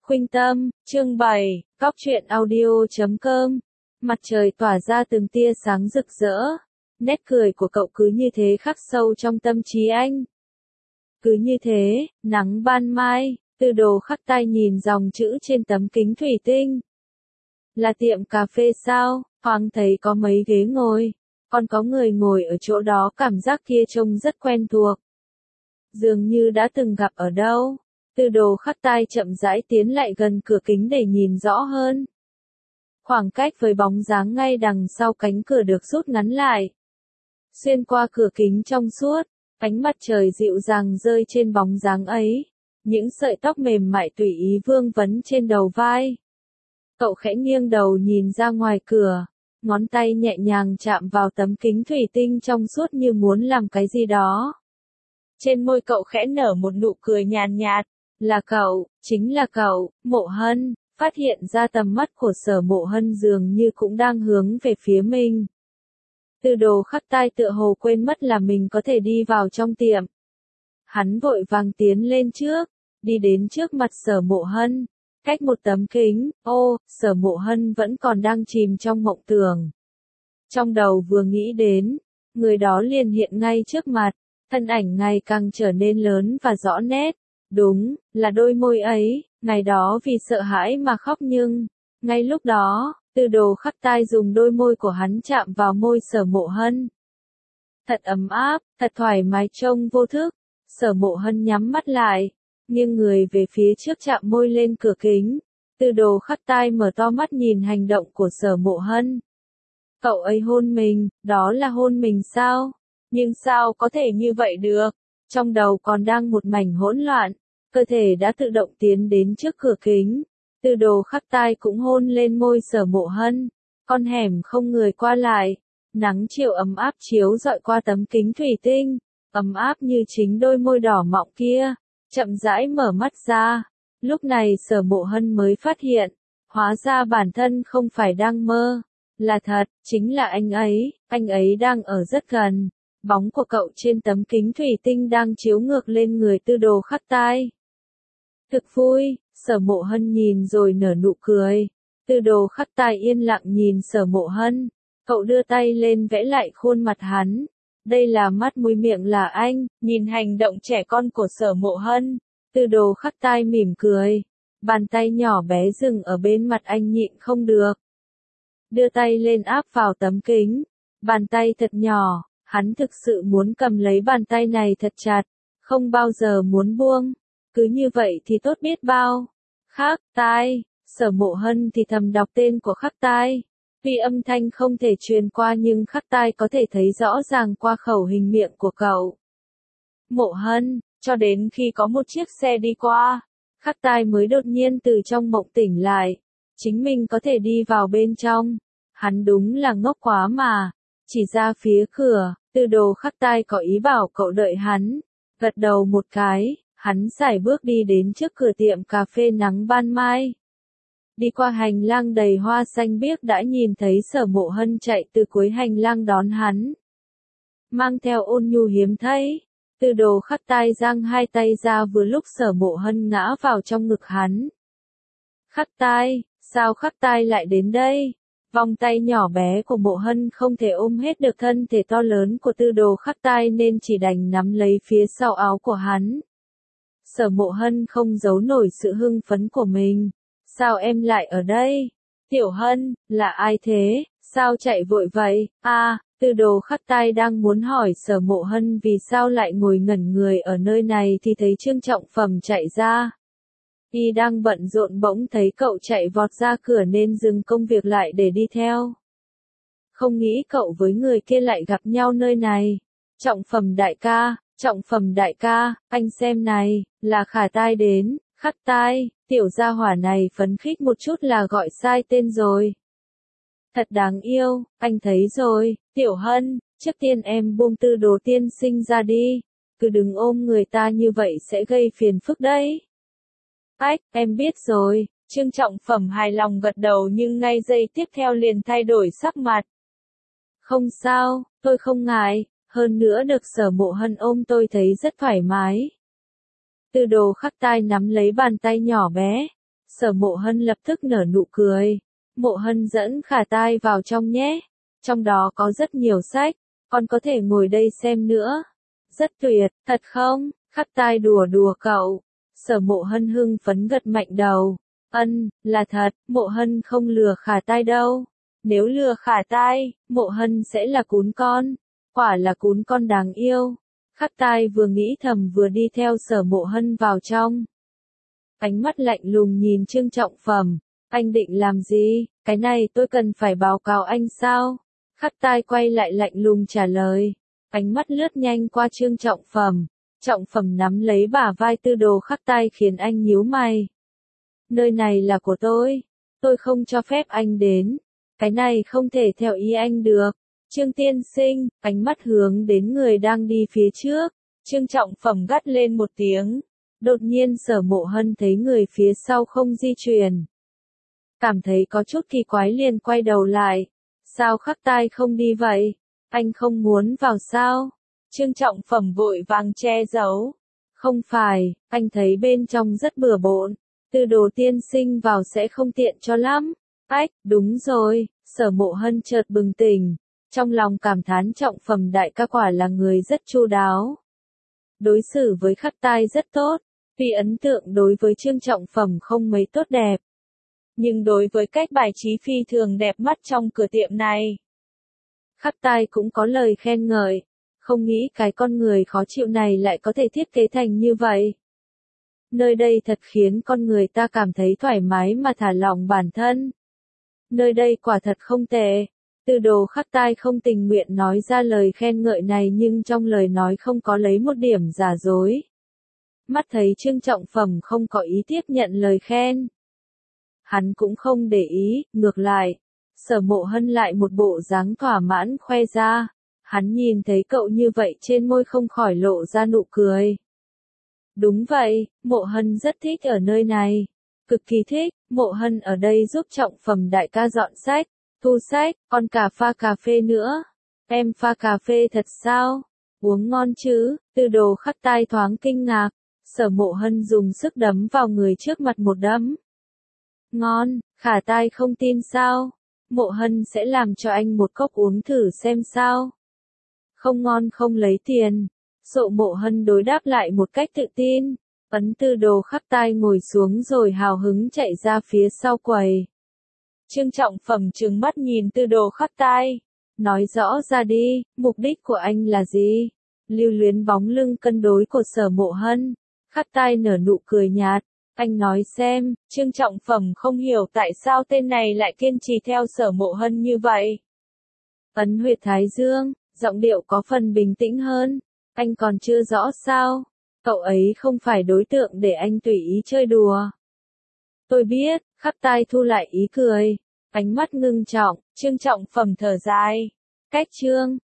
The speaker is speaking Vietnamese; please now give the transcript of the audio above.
Khuynh Tâm, chương 7, Cóc truyện audio.com. Mặt trời tỏa ra từng tia sáng rực rỡ. Nét cười của cậu cứ như thế khắc sâu trong tâm trí anh. Cứ như thế, nắng ban mai, Tư Đồ khắc tai nhìn dòng chữ trên tấm kính thủy tinh. Là tiệm cà phê sao? Thoáng thấy có mấy ghế ngồi. Còn có người ngồi ở chỗ đó, cảm giác kia trông rất quen thuộc. Dường như đã từng gặp ở đâu. Tư Đồ khắc tai chậm rãi tiến lại gần cửa kính để nhìn rõ hơn. Khoảng cách với bóng dáng ngay đằng sau cánh cửa được rút ngắn lại. Xuyên qua cửa kính trong suốt, ánh mặt trời dịu dàng rơi trên bóng dáng ấy. Những sợi tóc mềm mại tùy ý vương vấn trên đầu vai. Cậu khẽ nghiêng đầu nhìn ra ngoài cửa, ngón tay nhẹ nhàng chạm vào tấm kính thủy tinh trong suốt như muốn làm cái gì đó. Trên môi cậu khẽ nở một nụ cười nhàn nhạt. Là cậu, chính là cậu. Mộ Hân, phát hiện ra tầm mắt của Sở Mộ Hân dường như cũng đang hướng về phía mình. Tư Đồ khắc tai tựa hồ quên mất là mình có thể đi vào trong tiệm. Hắn vội vàng tiến lên trước, đi đến trước mặt Sở Mộ Hân, cách một tấm kính. Sở Mộ Hân vẫn còn đang chìm trong mộng tưởng. Trong đầu vừa nghĩ đến, người đó liền hiện ngay trước mặt, thân ảnh ngày càng trở nên lớn và rõ nét. Đúng, là đôi môi ấy, ngày đó vì sợ hãi mà khóc nhưng, ngay lúc đó, Tư Đồ khắc tai dùng đôi môi của hắn chạm vào môi Sở Mộ Hân. Thật ấm áp, thật thoải mái trông vô thức. Sở Mộ Hân nhắm mắt lại, nghiêng người về phía trước chạm môi lên cửa kính. Tư Đồ khắc tai mở to mắt nhìn hành động của Sở Mộ Hân. Cậu ấy hôn mình, đó là hôn mình sao? Nhưng sao có thể như vậy được? Trong đầu còn đang một mảnh hỗn loạn. Cơ thể đã tự động tiến đến trước cửa kính. Tư Đồ khắc tai cũng hôn lên môi Sở Mộ Hân. Con hẻm không người qua lại. Nắng chiều ấm áp chiếu rọi qua tấm kính thủy tinh. Ấm áp như chính đôi môi đỏ mọng kia. Chậm rãi mở mắt ra. Lúc này Sở Mộ Hân mới phát hiện. Hóa ra bản thân không phải đang mơ. Là thật, chính là anh ấy đang ở rất gần. Bóng của cậu trên tấm kính thủy tinh đang chiếu ngược lên người Tư Đồ khắc tai. Thực vui, Sở Mộ Hân nhìn rồi nở nụ cười. Tư Đồ khắc tai yên lặng nhìn Sở Mộ Hân. Cậu đưa tay lên vẽ lại khuôn mặt hắn. Đây là mắt mũi miệng là anh. Nhìn hành động trẻ con của Sở Mộ Hân, Tư Đồ khắc tai mỉm cười. Bàn tay nhỏ bé dừng ở bên mặt anh nhịn không được. Đưa tay lên áp vào tấm kính. Bàn tay thật nhỏ, hắn thực sự muốn cầm lấy bàn tay này thật chặt. Không bao giờ muốn buông. Cứ như vậy thì tốt biết bao. Khắc tai, Sở Mộ Hân thì thầm đọc tên của khắc tai. Tuy âm thanh không thể truyền qua nhưng khắc tai có thể thấy rõ ràng qua khẩu hình miệng của cậu. Mộ Hân, cho đến khi có một chiếc xe đi qua, khắc tai mới đột nhiên từ trong mộng tỉnh lại. Chính mình có thể đi vào bên trong. Hắn đúng là ngốc quá mà. Chỉ ra phía cửa, Tư Đồ khắc tai có ý bảo cậu đợi hắn. Gật đầu một cái. Hắn sải bước đi đến trước cửa tiệm cà phê nắng ban mai. Đi qua hành lang đầy hoa xanh biếc đã nhìn thấy Sở Mộ Hân chạy từ cuối hành lang đón hắn. Mang theo ôn nhu hiếm thấy. Tư Đồ khắc tai giang hai tay ra vừa lúc Sở Mộ Hân ngã vào trong ngực hắn. Khắc tai, sao khắc tai lại đến đây? Vòng tay nhỏ bé của Mộ Hân không thể ôm hết được thân thể to lớn của Tư Đồ khắc tai nên chỉ đành nắm lấy phía sau áo của hắn. Sở Mộ Hân không giấu nổi sự hưng phấn của mình. Sao em lại ở đây? Tiểu Hân, là ai thế? Sao chạy vội vậy? Tư Đồ khắc tai đang muốn hỏi Sở Mộ Hân vì sao lại ngồi ngẩn người ở nơi này thì thấy Trương Trọng Phẩm chạy ra. Y đang bận rộn bỗng thấy cậu chạy vọt ra cửa nên dừng công việc lại để đi theo. Không nghĩ cậu với người kia lại gặp nhau nơi này. Trọng Phẩm đại ca, anh xem này, là Khả Tai đến. Khắc tai, tiểu gia hỏa này phấn khích một chút là gọi sai tên rồi. Thật đáng yêu, anh thấy rồi. Tiểu Hân, trước tiên em buông Tư Đồ tiên sinh ra đi. Cứ đừng ôm người ta như vậy sẽ gây phiền phức đấy. Em biết rồi. Trương Trọng Phẩm hài lòng gật đầu nhưng ngay giây tiếp theo liền thay đổi sắc mặt. Không sao, tôi không ngại. Hơn nữa được Sở Mộ Hân ôm tôi thấy rất thoải mái. Tư Đồ khắc tai nắm lấy bàn tay nhỏ bé. Sở Mộ Hân lập tức nở nụ cười. Mộ Hân dẫn Khả Tai vào trong nhé. Trong đó có rất nhiều sách, con có thể ngồi đây xem nữa. Rất tuyệt, thật không? Khắc Tai đùa đùa cậu. Sở Mộ Hân hưng phấn gật mạnh đầu. Là thật, Mộ Hân không lừa Khả Tai đâu. Nếu lừa Khả Tai, Mộ Hân sẽ là cún con. Quả là cún con đáng yêu. Khắc Tai vừa nghĩ thầm vừa đi theo Sở Mộ Hân vào trong. Ánh mắt lạnh lùng nhìn Trương Trọng Phẩm. Anh định làm gì? Cái này tôi cần phải báo cáo anh sao? Khắc Tai quay lại lạnh lùng trả lời. Ánh mắt lướt nhanh qua Trương Trọng Phẩm. Trọng Phẩm nắm lấy bả vai Tư Đồ Khắc Tai khiến anh nhíu mày. Nơi này là của tôi không cho phép anh đến. Cái này không thể theo ý anh được. Trương tiên sinh, ánh mắt hướng đến người đang đi phía trước. Trương Trọng Phẩm gắt lên một tiếng. Đột nhiên Sở Mộ Hân thấy người phía sau không di chuyển. Cảm thấy có chút kỳ quái liền quay đầu lại. Sao Khắc Tai không đi vậy? Anh không muốn vào sao? Trương Trọng Phẩm vội vàng che giấu. Không phải, anh thấy bên trong rất bừa bộn. Tư Đồ tiên sinh vào sẽ không tiện cho lắm. Ách, đúng rồi, Sở Mộ Hân chợt bừng tỉnh. Trong lòng cảm thán Trọng Phẩm đại ca quả là người rất chu đáo. Đối xử với Khắc Tai rất tốt. Vì ấn tượng đối với Trương Trọng Phẩm không mấy tốt đẹp. Nhưng đối với cách bài trí phi thường đẹp mắt trong cửa tiệm này, Khắc Tai cũng có lời khen ngợi. Không nghĩ cái con người khó chịu này lại có thể thiết kế thành như vậy. Nơi đây thật khiến con người ta cảm thấy thoải mái mà thả lỏng bản thân. Nơi đây quả thật không tệ. Tư Đồ Khắc Tai không tình nguyện nói ra lời khen ngợi này nhưng trong lời nói không có lấy một điểm giả dối. Mắt thấy Trương Trọng Phẩm không có ý tiếp nhận lời khen. Hắn cũng không để ý, ngược lại. Sở Mộ Hân lại một bộ dáng thỏa mãn khoe ra. Hắn nhìn thấy cậu như vậy trên môi không khỏi lộ ra nụ cười. Đúng vậy, Mộ Hân rất thích ở nơi này. Cực kỳ thích, Mộ Hân ở đây giúp Trọng Phẩm đại ca dọn sách, thu sách, còn cả pha cà phê nữa. Em pha cà phê thật sao? Uống ngon chứ? Tư Đồ Khắc Tai thoáng kinh ngạc. Sở Mộ Hân dùng sức đấm vào người trước mặt một đấm. Ngon, Khả Tai không tin sao? Mộ Hân sẽ làm cho anh một cốc uống thử xem sao. Không ngon không lấy tiền. Sở Mộ Hân đối đáp lại một cách tự tin. Tư Đồ Khắc Tai ngồi xuống rồi hào hứng chạy ra phía sau quầy. Trương Trọng Phẩm trừng mắt nhìn Tư Đồ Khắc Tai. Nói rõ ra đi, mục đích của anh là gì? Lưu luyến bóng lưng cân đối của Sở Mộ Hân. Khắc Tai nở nụ cười nhạt. Anh nói xem, Trương Trọng Phẩm không hiểu tại sao tên này lại kiên trì theo Sở Mộ Hân như vậy. Ấn huyệt thái dương, giọng điệu có phần bình tĩnh hơn. Anh còn chưa rõ sao? Cậu ấy không phải đối tượng để anh tùy ý chơi đùa. Tôi biết, Khắc Tai thu lại ý cười. Ánh mắt ngưng trọng, Trương Trọng Phẩm thở dài. Cách Trương,